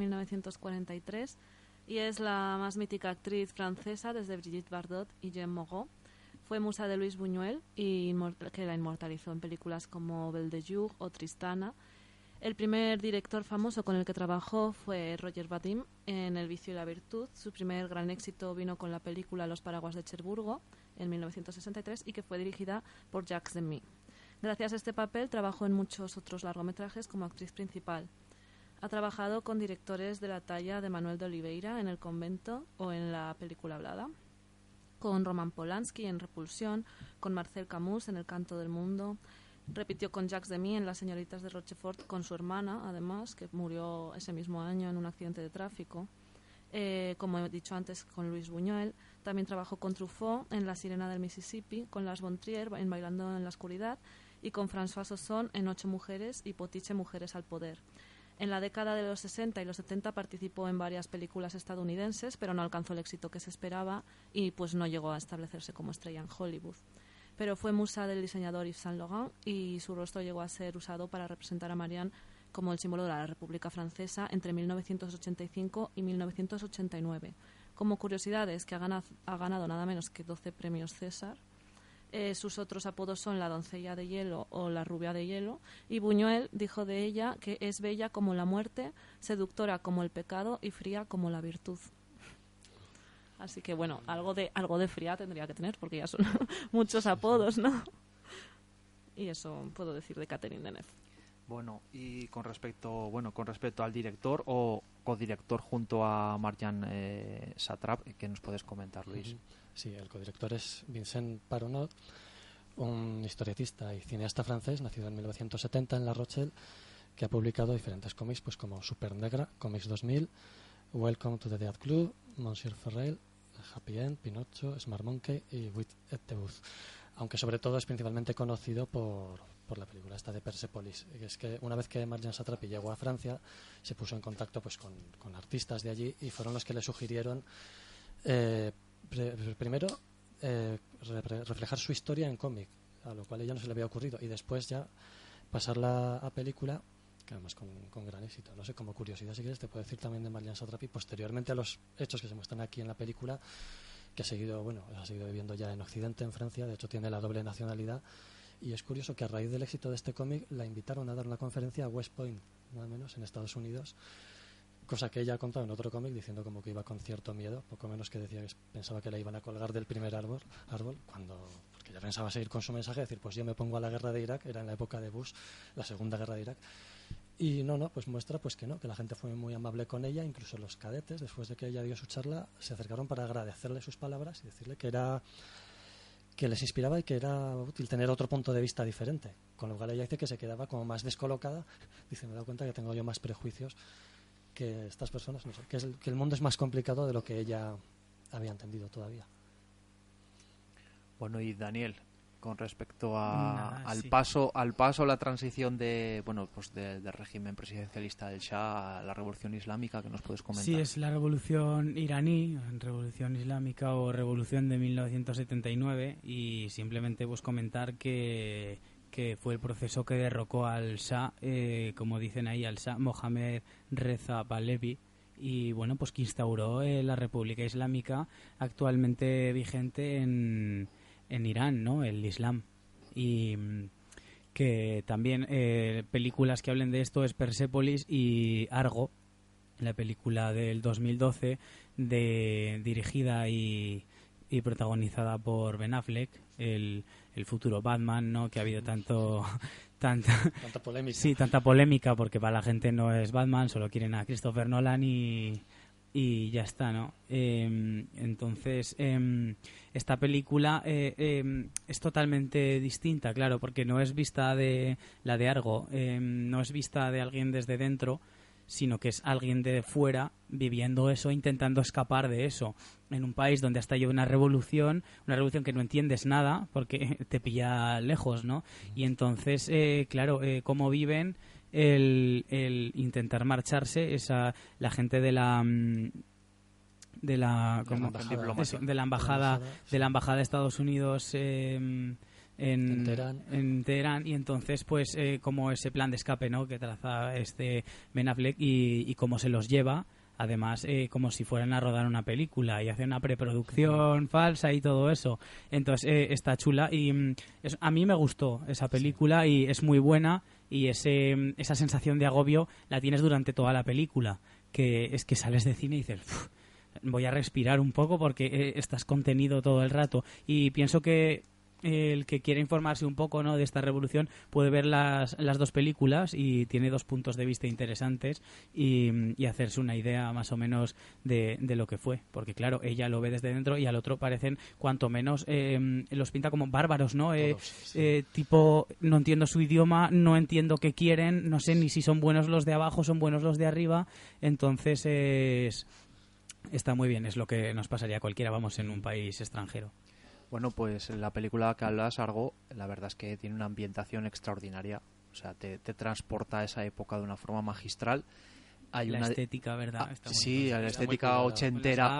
1943 y es la más mítica actriz francesa desde Brigitte Bardot y Jeanne Moreau. Fue musa de Luis Buñuel, que la inmortalizó en películas como Belle de Jour o Tristana. El primer director famoso con el que trabajó fue Roger Vadim en El vicio y la virtud. Su primer gran éxito vino con la película Los paraguas de Cherburgo en 1963 y que fue dirigida por Jacques Demy. Gracias a este papel trabajó en muchos otros largometrajes como actriz principal. Ha trabajado con directores de la talla de Manuel de Oliveira en El convento o en La película hablada, con Roman Polanski en Repulsión, con Marcel Camus en El canto del mundo. Repitió con Jacques Demy en Las señoritas de Rochefort con su hermana, además, que murió ese mismo año en un accidente de tráfico. Como he dicho antes, con Luis Buñuel. También trabajó con Truffaut en La sirena del Mississippi, con Lars von Trier en Bailando en la oscuridad y con François Ozon en 8 mujeres y Potiche, Mujeres al poder. En la década de los 60 y los 70 participó en varias películas estadounidenses, pero no alcanzó el éxito que se esperaba y pues no llegó a establecerse como estrella en Hollywood. Pero fue musa del diseñador Yves Saint Laurent y su rostro llegó a ser usado para representar a Marianne como el símbolo de la República Francesa entre 1985 y 1989. Como curiosidades, que ha ganado nada menos que 12 premios César. Sus otros apodos son la doncella de hielo o la rubia de hielo, y Buñuel dijo de ella que es bella como la muerte, seductora como el pecado y fría como la virtud. Así que bueno, algo de fría tendría que tener, porque ya son muchos apodos, ¿no? Y eso puedo decir de Catherine Deneuve. Bueno, y con respecto al director o codirector junto a Marjan Satrap, ¿qué nos puedes comentar, Luis? Sí, el codirector es Vincent Paronot, un historietista y cineasta francés nacido en 1970 en La Rochelle, que ha publicado diferentes cómics pues como Supernegra, Comics 2000, Welcome to the Dead Club, Monsieur Ferrell, Happy End, Pinocho, Smart Monkey y Wit et the Booth. Aunque sobre todo es principalmente conocido por la película esta de Persepolis. Y es que una vez que Marjan Satrapi llegó a Francia, se puso en contacto pues con artistas de allí y fueron los que le sugirieron primero reflejar su historia en cómic, a lo cual a ella no se le había ocurrido, y después ya pasarla a película, que además con gran éxito. No sé, como curiosidad, si quieres, te puedo decir también de Marjan Satrapi, posteriormente a los hechos que se muestran aquí en la película, que ha seguido viviendo ya en Occidente, en Francia. De hecho tiene la doble nacionalidad, y es curioso que a raíz del éxito de este cómic la invitaron a dar una conferencia a West Point, nada menos, en Estados Unidos, cosa que ella ha contado en otro cómic, diciendo como que iba con cierto miedo, poco menos que decía que pensaba que la iban a colgar del primer árbol, porque ella pensaba seguir con su mensaje, decir, pues yo me pongo a la guerra de Irak, era en la época de Bush, la segunda guerra de Irak, y pues muestra pues que la gente fue muy amable con ella, incluso los cadetes, después de que ella dio su charla, se acercaron para agradecerle sus palabras y decirle que que les inspiraba y que era útil tener otro punto de vista diferente. Con lo cual ella dice que se quedaba como más descolocada. Dice, me he dado cuenta que tengo yo más prejuicios que estas personas, no sé, que el mundo es más complicado de lo que ella había entendido todavía. Bueno, y Daniel, con respecto al sí. paso, la transición de del régimen presidencialista del Shah a la revolución islámica, que nos puedes comentar. Sí, es la revolución iraní, revolución islámica o revolución de 1979, y simplemente pues comentar que fue el proceso que derrocó al Shah, como dicen ahí, al Shah Mohammed Reza Pahlavi, y bueno, pues que instauró la República Islámica actualmente vigente en Irán, ¿no? El Islam. Y que también películas que hablen de esto es Persepolis y Argo, la película del 2012 dirigida y protagonizada por Ben Affleck, el futuro Batman, ¿no? Que ha habido tanta polémica. Sí, tanta polémica, porque para la gente no es Batman, solo quieren a Christopher Nolan y ya está, ¿no? Entonces, esta película es totalmente distinta, claro, porque no es vista de la de Argo, no es vista de alguien desde dentro, sino que es alguien de fuera viviendo eso, intentando escapar de eso, en un país donde ha estallado una revolución que no entiendes nada, porque te pilla lejos, ¿no? Y entonces, claro, cómo viven el intentar marcharse, la gente de la embajada de Estados Unidos en Teherán, y entonces pues como ese plan de escape, ¿no? Que traza Ben Affleck y cómo se los lleva, además como si fueran a rodar una película y hace una preproducción falsa y todo eso. Entonces está chula y a mí me gustó esa película y es muy buena, y esa sensación de agobio la tienes durante toda la película, que es que sales de cine y dices, voy a respirar un poco porque estás contenido todo el rato. Y pienso que el que quiere informarse un poco, ¿no?, de esta revolución puede ver las dos películas, y tiene dos puntos de vista interesantes, y hacerse una idea más o menos de lo que fue, porque claro, ella lo ve desde dentro y al otro parecen cuanto menos los pinta como bárbaros, ¿no? Tipo, no entiendo su idioma, no entiendo qué quieren, no sé ni si son buenos los de abajo, son buenos los de arriba. Entonces está muy bien, es lo que nos pasaría a cualquiera, vamos, en un país extranjero. Bueno, pues la película que hablas, Argo, la verdad es que tiene una ambientación extraordinaria. O sea, te transporta a esa época de una forma magistral. Hay una estética, ¿verdad? Sí, la estética ochentera,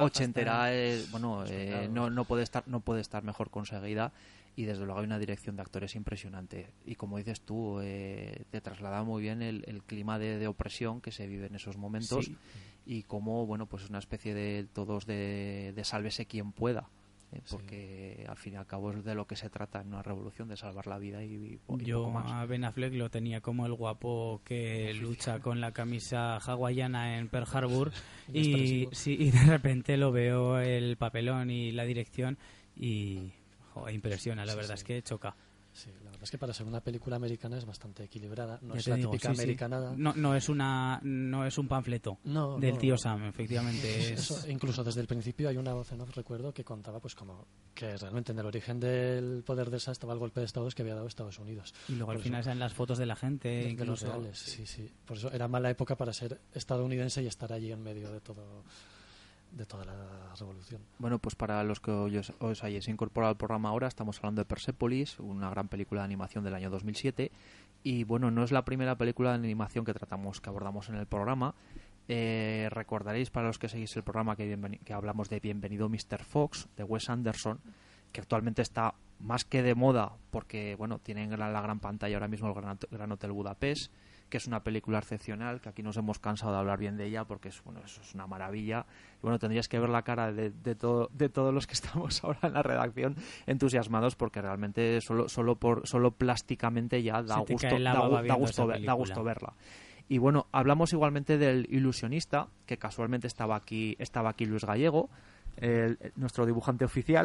no puede estar mejor conseguida, y desde luego hay una dirección de actores impresionante. Y como dices tú, te traslada muy bien el clima de opresión que se vive en esos momentos, sí. Y como, bueno, pues es una especie de todos de sálvese quien pueda. Porque sí, al fin y al cabo es de lo que se trata en una revolución, de salvar la vida y yo poco más. A Ben Affleck lo tenía como el guapo que lucha con la camisa hawaiana en Pearl Harbor y de repente lo veo el papelón y la dirección y impresiona, la verdad es que choca. Sí, la verdad es que para ser una película americana es bastante equilibrada, no es la típica americanada. No es un panfleto del tío Sam, efectivamente. Eso, incluso desde el principio hay una voz en off, recuerdo, que contaba pues como que realmente en el origen del poder del Shah estaba el golpe de Estado que había dado Estados Unidos. Y luego al final salen las fotos de la gente, incluso los reales, sí. Por eso era mala época para ser estadounidense y estar allí en medio de toda la revolución. Bueno, pues para los que os hayáis incorporado al programa ahora, estamos hablando de Persepolis, una gran película de animación del año 2007, y bueno, no es la primera película de animación que abordamos en el programa. Recordaréis, para los que seguís el programa, que hablamos de Bienvenido Mr. Fox, de Wes Anderson, que actualmente está más que de moda porque, bueno, tienen la gran pantalla ahora mismo el Gran Hotel Budapest, que es una película excepcional, que aquí nos hemos cansado de hablar bien de ella porque eso es una maravilla. Y bueno, tendrías que ver la cara de todos los que estamos ahora en la redacción entusiasmados, porque realmente solo plásticamente ya da gusto verla. Y bueno, hablamos igualmente del Ilusionista, que casualmente estaba aquí Luis Gallego, nuestro dibujante oficial.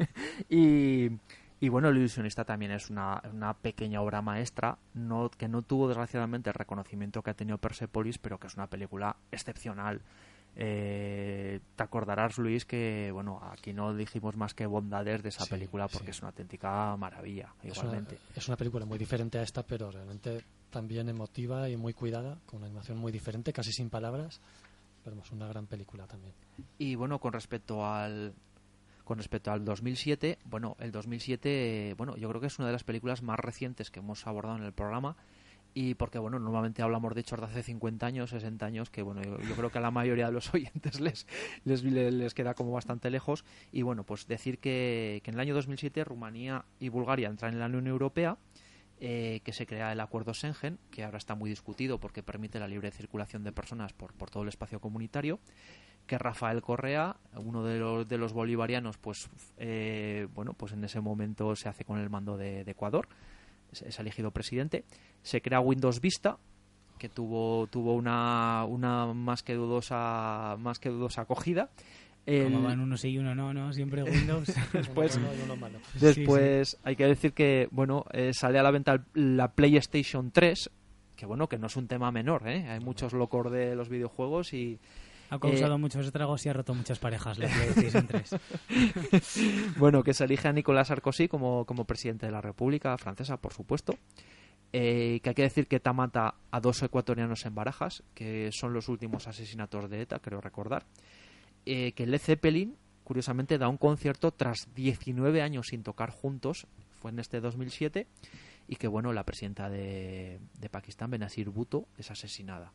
Y bueno, El Ilusionista también es una pequeña obra maestra, que no tuvo desgraciadamente el reconocimiento que ha tenido Persepolis, pero que es una película excepcional. Te acordarás, Luis, que bueno, aquí no dijimos más que bondades de esa película porque es una auténtica maravilla, igualmente. Es una película muy diferente a esta, pero realmente también emotiva y muy cuidada, con una animación muy diferente, casi sin palabras, pero es una gran película también. Y bueno, con respecto al 2007, bueno, el 2007, bueno, yo creo que es una de las películas más recientes que hemos abordado en el programa. Y porque, bueno, normalmente hablamos de hechos de hace 50 años, 60 años, que, bueno, yo creo que a la mayoría de los oyentes les queda como bastante lejos. Y, bueno, pues decir que en el año 2007 Rumanía y Bulgaria entran en la Unión Europea, que se crea el acuerdo Schengen, que ahora está muy discutido porque permite la libre circulación de personas por todo el espacio comunitario, que Rafael Correa, uno de los bolivarianos, pues, bueno, pues en ese momento se hace con el mando de Ecuador, es elegido presidente. Se crea Windows Vista, que tuvo una más que dudosa acogida. Como van uno sí y uno no, siempre Windows. Después hay que decir que bueno, sale a la venta la PlayStation 3, que bueno, que no es un tema menor, hay muchos locos de los videojuegos y ha causado muchos estragos y ha roto muchas parejas la PlayStation 3. Bueno, que se elige a Nicolas Sarkozy como presidente de la República Francesa, por supuesto. Que hay que decir que ETA mata a 2 ecuatorianos en Barajas, que son los últimos asesinatos de ETA, creo recordar. Que Led Zeppelin, curiosamente, da un concierto tras 19 años sin tocar juntos, fue en este 2007, y que, bueno, la presidenta de Pakistán, Benazir Bhutto, es asesinada.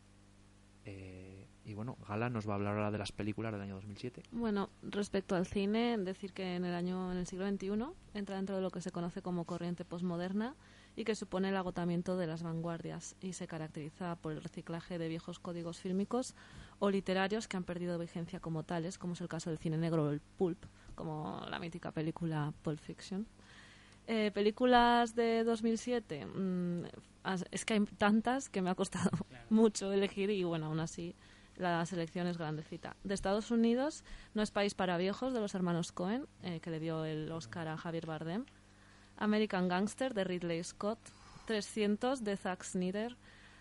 Y bueno, Gala nos va a hablar ahora de las películas del año 2007. Bueno, respecto al cine, decir que en el siglo XXI entra dentro de lo que se conoce como corriente posmoderna y que supone el agotamiento de las vanguardias y se caracteriza por el reciclaje de viejos códigos fílmicos o literarios que han perdido vigencia como tales, como es el caso del cine negro o el pulp, como la mítica película Pulp Fiction. Películas de 2007, es que hay tantas que me ha costado mucho elegir y bueno, aún así la selección es grandecita. De Estados Unidos, No es país para viejos, de los hermanos Coen, que le dio el Oscar a Javier Bardem. American Gangster, de Ridley Scott. 300, de Zack Snyder.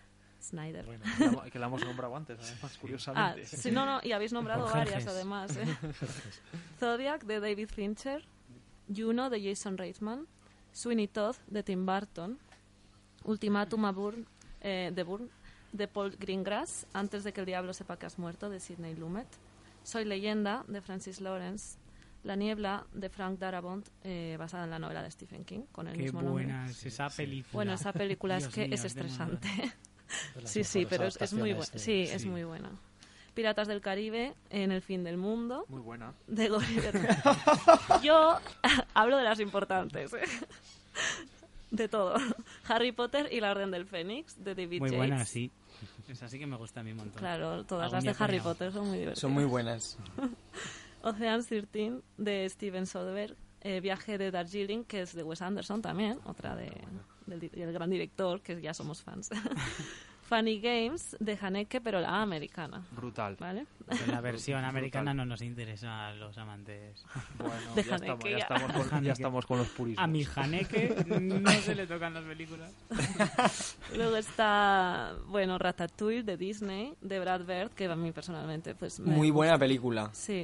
Bueno, que la hemos nombrado antes, además, curiosamente. Sí, no, y habéis nombrado varias, además. Zodiac, de David Fincher. Juno, de Jason Reitman. Sweeney Todd, de Tim Burton. Ultimátum a Bourne, de Paul Greengrass, Antes de que el diablo sepa que has muerto, de Sidney Lumet. Soy leyenda, de Francis Lawrence. La niebla, de Frank Darabont, basada en la novela de Stephen King, con el mismo nombre. Qué buena es esa película. Bueno, esa película es que es estresante. Sí, pero es muy buena. Sí, es muy buena. Piratas del Caribe, En el fin del mundo. Muy buena. De Yo hablo de las importantes, de todo. Harry Potter y la Orden del Fénix, de David Yates. Muy buena, sí. Esa sí que me gusta a mí un montón. Claro, todas las de Harry Potter son muy divertidas. Son muy buenas. Ocean's 13, de Steven Soderbergh. Viaje de Darjeeling, que es de Wes Anderson también, otra del gran director, que ya somos fans. Funny Games, de Haneke, pero la americana. Brutal. ¿Vale? En la versión americana no nos interesa a los amantes. Bueno, de ya, Haneke, ya estamos con los purismos. A mi Haneke no se le tocan las películas. Luego está, bueno, Ratatouille, de Disney, de Brad Bird, que a mí personalmente pues muy buena película. Sí.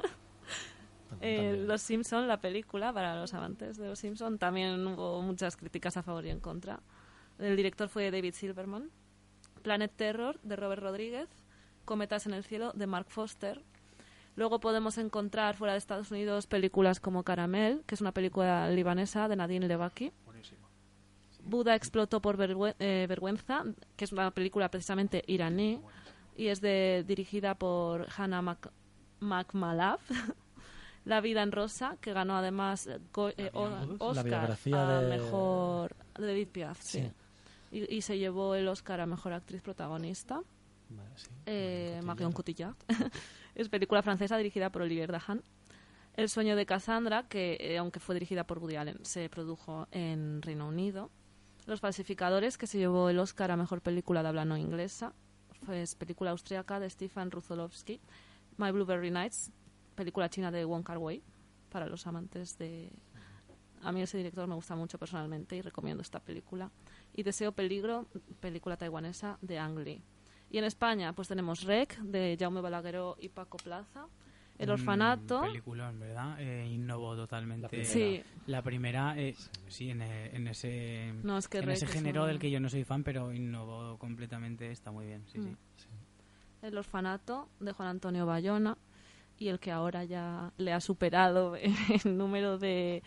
Los Simpson, la película, para los amantes de Los Simpson, también hubo muchas críticas a favor y en contra. El director fue David Silverman. Planet Terror, de Robert Rodríguez. Cometas en el cielo, de Mark Foster. Luego podemos encontrar fuera de Estados Unidos películas como Caramel, que es una película libanesa de Nadine Levaki. Buenísima. Buda explotó por vergüenza, que es una película precisamente iraní y es dirigida por Hannah Makmalaf. La vida en rosa, que ganó además Oscar a mejor de Edith Piaf, sí. Y se llevó el Oscar a mejor actriz protagonista. Vale, sí. Marion Cotillard. Es película francesa dirigida por Olivier Dahan. El sueño de Cassandra, que aunque fue dirigida por Woody Allen, se produjo en Reino Unido. Los falsificadores, que se llevó el Oscar a mejor película de habla no inglesa. Fue película austríaca de Stefan Ruzolovsky. My Blueberry Nights, película china de Wong Kar-wai, para los amantes de... A mí ese director me gusta mucho personalmente y recomiendo esta película. Y Deseo Peligro, película taiwanesa de Ang Lee. Y en España pues tenemos Rec, de Jaume Balagueró y Paco Plaza. El Orfanato. Peliculón, ¿verdad? Innovó totalmente. Sí. La primera, sí, en ese, No, es que en Rec ese es género una- del que yo no soy fan, pero innovó completamente. Está muy bien, sí, sí. El Orfanato, de Juan Antonio Bayona. Y el que ahora ya le ha superado el número de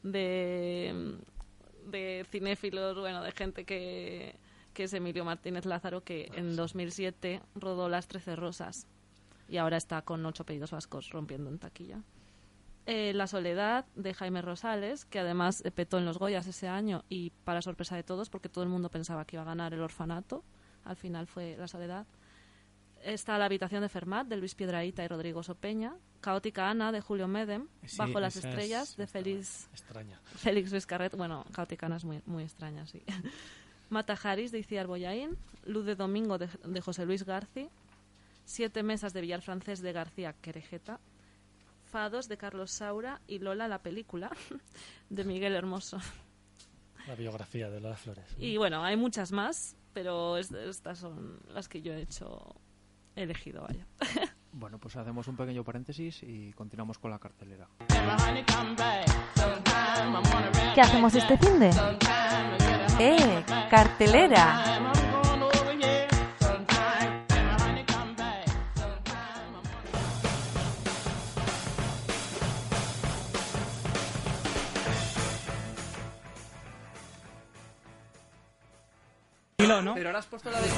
cinéfilos, bueno, de gente que es Emilio Martínez Lázaro, que en 2007 rodó Las 13 Rosas y ahora está con 8 apellidos vascos rompiendo en taquilla. La Soledad, de Jaime Rosales, que además petó en los Goyas ese año y para sorpresa de todos, porque todo el mundo pensaba que iba a ganar El Orfanato, al final fue La Soledad. Está La Habitación de Fermat, de Luis Piedrahita y Rodrigo Sopeña. Caótica Ana, de Julio Medem. Sí, Bajo las esa estrellas, de Extraña. Félix Luis Carret. Bueno, Caótica Ana es muy, muy extraña, sí. Mata Haris, de Iciar Boyaín. Luz de Domingo, de José Luis Garci. 7 mesas, de Villar Francés, de García Querejeta. Fados, de Carlos Saura. Y Lola, la película, de Miguel Hermoso. La biografía de Lola Flores. Y bueno, hay muchas más, pero estas son las que yo he elegido, vaya. Bueno, pues hacemos un pequeño paréntesis y continuamos con la cartelera. ¿Qué hacemos este finde? Cartelera. ¿No? Pero ahora has puesto la de...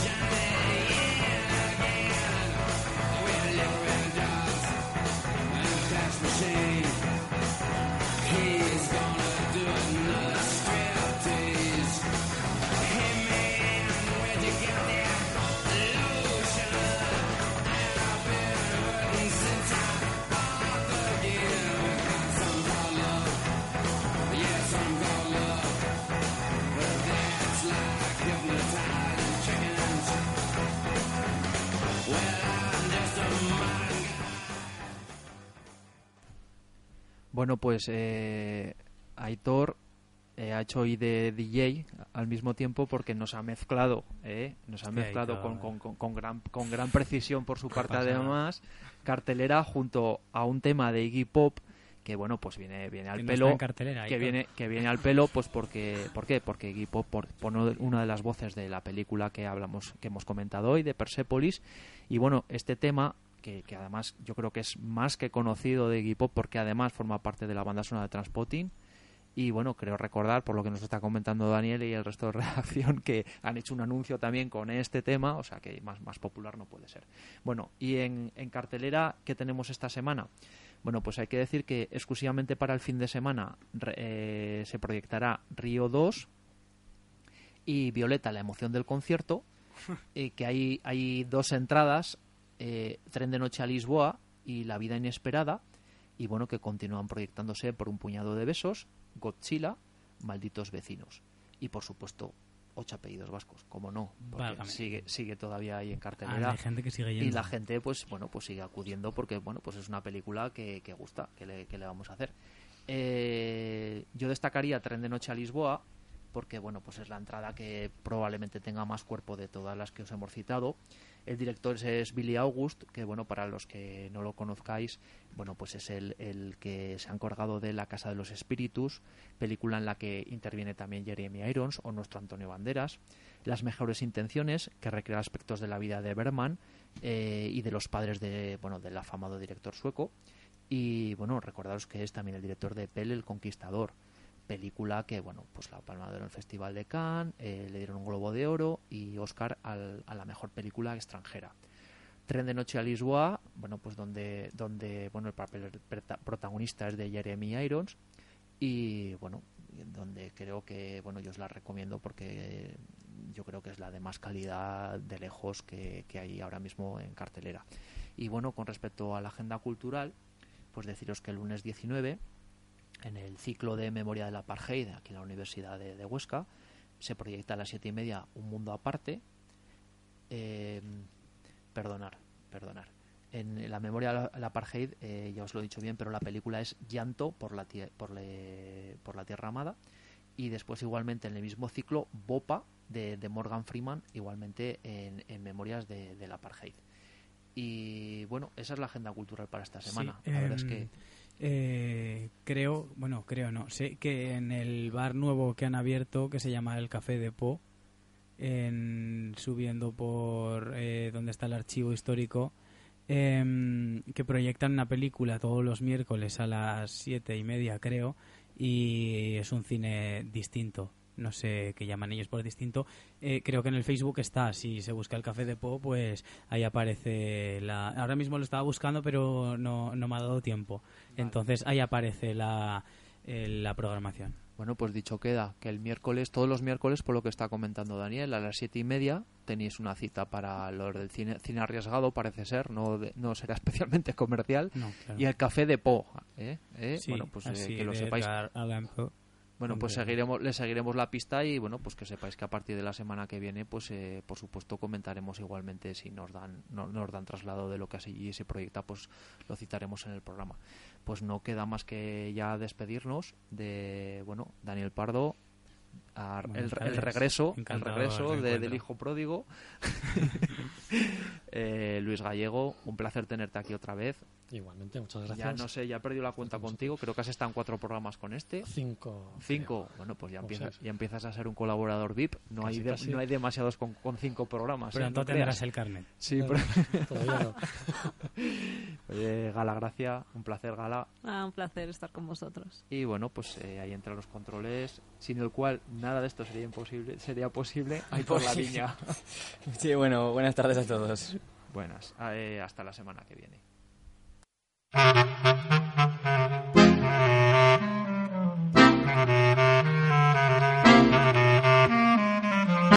Bueno, pues Aitor ha hecho hoy de DJ al mismo tiempo porque nos ha mezclado con gran precisión por su parte además cartelera junto a un tema de Iggy Pop que bueno pues viene al Que no pelo está en cartelera, que Aitor. viene al pelo pues porque Iggy Pop pone una de las voces de la película que hemos comentado hoy de Persepolis y bueno este tema que además yo creo que es más que conocido de Iggy Pop porque además forma parte de la banda sonora de Trainspotting y bueno, creo recordar por lo que nos está comentando Daniel y el resto de redacción que han hecho un anuncio también con este tema, o sea que más popular no puede ser. Bueno, y en cartelera, ¿qué tenemos esta semana? Bueno, pues hay que decir que exclusivamente para el fin de semana se proyectará Río 2 y Violeta, la emoción del concierto, que hay 2 entradas, Tren de noche a Lisboa y La vida inesperada, y bueno, que continúan proyectándose por Un puñado de besos, Godzilla, Malditos vecinos y por supuesto 8 apellidos vascos, como no, porque sigue todavía ahí en cartelera. Hay gente que sigue yendo. Y la gente pues sigue acudiendo porque bueno pues es una película que gusta, que le vamos a hacer. Yo destacaría Tren de noche a Lisboa porque bueno pues es la entrada que probablemente tenga más cuerpo de todas las que os hemos citado. El director es Billy August, que bueno, para los que no lo conozcáis, bueno, pues es el que se ha encargado de La Casa de los Espíritus, película en la que interviene también Jeremy Irons o nuestro Antonio Banderas. Las mejores intenciones, que recrea aspectos de la vida de Bergman y de los padres del afamado director sueco. Y bueno, recordaros que es también el director de Pele, el Conquistador, película que bueno pues la Palma de Oro en el Festival de Cannes, le dieron un Globo de Oro y Oscar a la mejor película extranjera. Tren de noche a Lisboa, bueno pues donde bueno el papel protagonista es de Jeremy Irons y bueno donde creo que bueno yo os la recomiendo porque yo creo que es la de más calidad de lejos que hay ahora mismo en cartelera. Y bueno, con respecto a la agenda cultural, pues deciros que el lunes 19 en el ciclo de Memoria del Apartheid aquí en la Universidad de Huesca se proyecta a las 7:30 Un mundo aparte. Perdonar. En la Memoria del Apartheid, ya os lo he dicho bien, pero la película es Llanto por la Tierra Amada. Y después igualmente en el mismo ciclo Bopa, de Morgan Freeman, igualmente en Memorias del Apartheid. Y bueno, esa es la agenda cultural para esta semana. Sí, la verdad es que sé que en el bar nuevo que han abierto, que se llama el Café de Po, subiendo por donde está el archivo histórico, que proyectan una película todos los miércoles a las 7:30, creo, y es un cine distinto. No sé qué llaman ellos por distinto. Creo que en el Facebook está, si se busca el Café de Po, pues ahí aparece ahora mismo lo estaba buscando, pero no me ha dado tiempo. Vale. Entonces ahí aparece la programación. Bueno, pues dicho queda, que el miércoles, todos los miércoles, por lo que está comentando Daniel, a las 7:30 tenéis una cita para los del cine arriesgado, parece ser, no será especialmente comercial. No, claro. Y el Café de Po, Sí, bueno, pues así que lo de sepáis. Edgar Allan Poe. Bueno, pues le seguiremos la pista y bueno, pues que sepáis que a partir de la semana que viene, pues por supuesto comentaremos igualmente si nos dan traslado de lo que así se proyecta, pues lo citaremos en el programa. Pues no queda más que ya despedirnos de Daniel Pardo, el regreso del hijo pródigo. Luis Gallego, un placer tenerte aquí otra vez. Igualmente, muchas gracias. Ya no sé, ya he perdido la cuenta contigo, creo que has estado en 4 programas con este. 5. Bueno, pues ya empiezas a ser un colaborador VIP. No hay demasiados con 5 programas. Pero entonces tendrás el carnet. Sí, todavía no. Oye, Gala, Gracia, un placer, Gala. Un placer estar con vosotros. Y bueno, pues ahí entran los controles, sin el cual nada de esto sería posible. Ahí por la viña. Sí, bueno, buenas tardes a todos. Buenas, hasta la semana que viene.